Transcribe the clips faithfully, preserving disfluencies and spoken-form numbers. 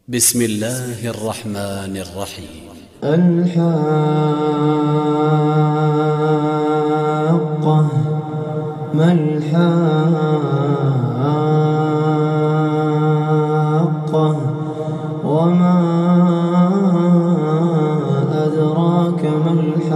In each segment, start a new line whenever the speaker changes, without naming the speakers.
بسم الله الرحمن الرحيم.
الحاقة ما الحاقة وما أدراك ما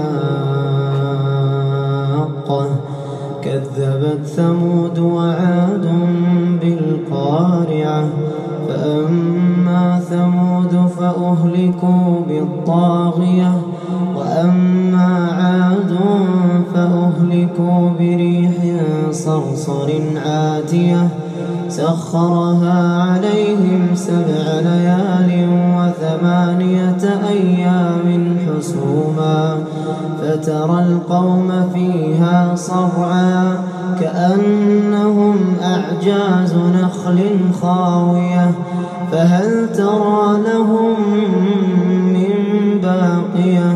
الحاقة كذبت ثمود وعاد بالقارعة فأما ثمود فأهلكوا بالطاغية وأما عاد فأهلكوا بريح صرصر عاتية سخرها عليهم سبع ليال وثمانية أيام حسوما فترى القوم فيها صرعا كأنهم أعجاز نخل خاوية فهل ترى لهم من باقية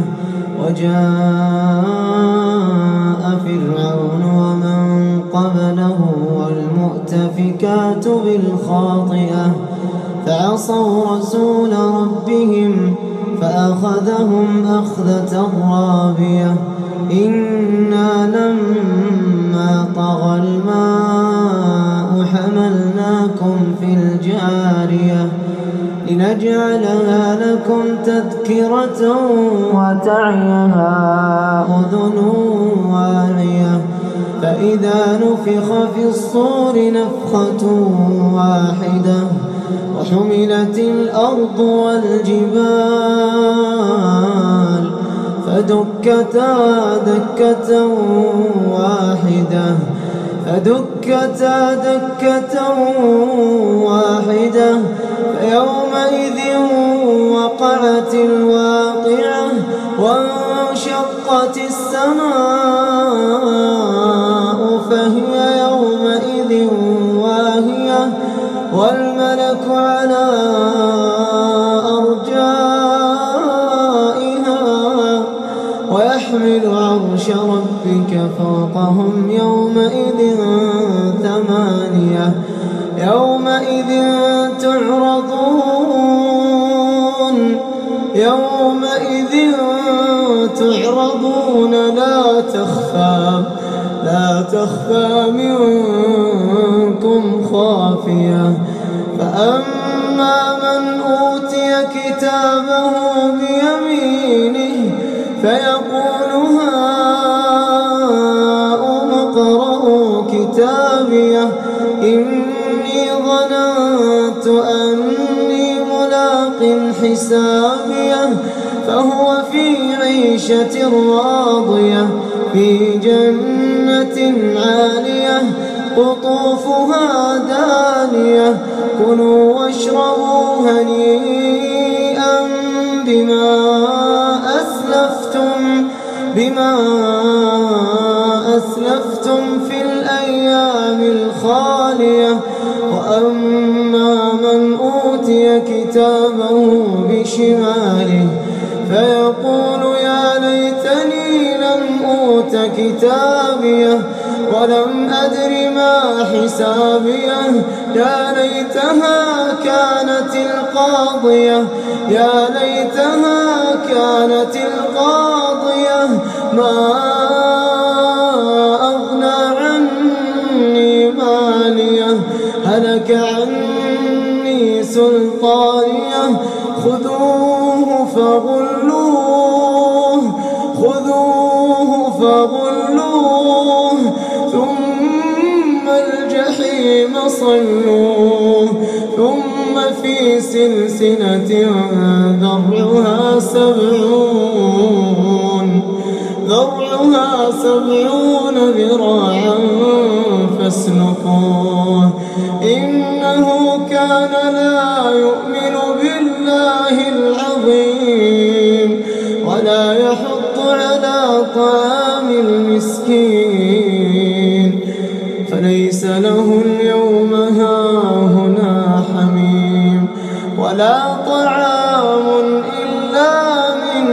وجاء فرعون ومن قبله والمؤتفكات بالخاطئة فعصوا رسول ربهم فأخذهم أخذة رابية إنا لما طغى الماء حملناكم في الجارية لنجعلها لكم تذكرة وتعيها أذن واعية فإذا نفخ في الصور نفخة واحدة وحملت الأرض والجبال فدكتا دكة واحدة فدكتا دكة واحدة فيومئذ وقعت الواقعة وانشقت السماء فهي يومئذ واهية والملك على أرجائها ويحمل عرش ربك فوقهم يومئذ ثمانية يومئذ تعرضون يومئذ تعرضون لا تخفى لا تخفى منكم خافية فأما من أوتي كتابه بيمينه فيقول هاؤم اقرءوا كتابيه إني ظننت أني ملاق حسابيه فهو في عيشة راضية في جنة عالية قطوفها دانية كلوا واشربوا هنيئا بما أسلفتم بما أسلفتم في الأيام الخالية وأما من أوتي كتابه بشماله فيقول يا ليتني لم أوت كتابيه ولم أدر ما حسابيه يا ليتها كانت القاضية يا ليتها كانت القاضية ما أغنى عني ماليه هلك عني سلطانيه خذوه فغلوه خذوه فغلوه ثم الجحيم صلوه ثم في سلسلة ذرعها سبعون ذرعها سبعون ذراعا فاسلكوه إنه كان لا يؤمن بالله العظيم ولا يحض على طعام المسكين فليس له اليوم هاهنا حميم ولا طعام إلا من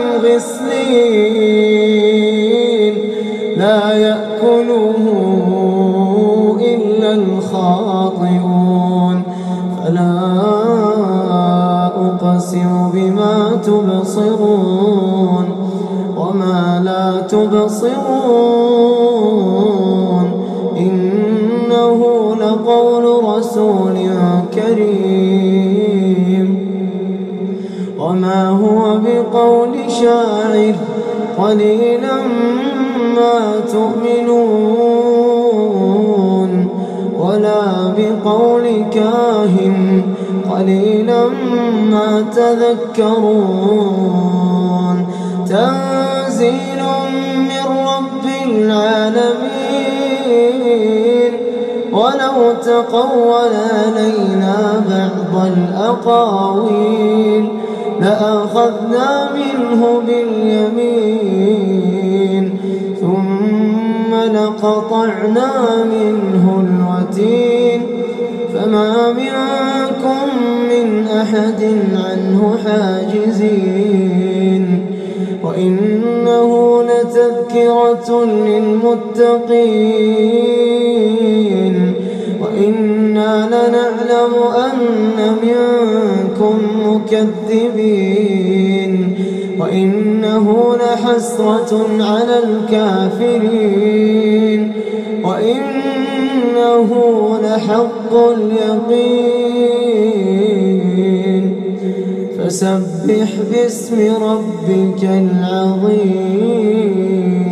غسلين لا يأكله إلا الخاطئون فلا تبصرون وما لا تبصرون إنه لقول رسول كريم وما هو بقول شاعر قليلا ما تؤمنون ولا بقول كاهن قليلا ما تذكرون تنزيل من رب العالمين ولو تقول علينا بعض الأقاويل لأخذنا منه باليمين ثم لقطعنا منه الوتين فما منكم من أحد عنه حاجزين وإنه لتذكرة للمتقين وإنا لنعلم أن منكم مكذبين وإنه لحسرة على الكافرين وإنه لحق اليقين فسبح باسم ربك العظيم.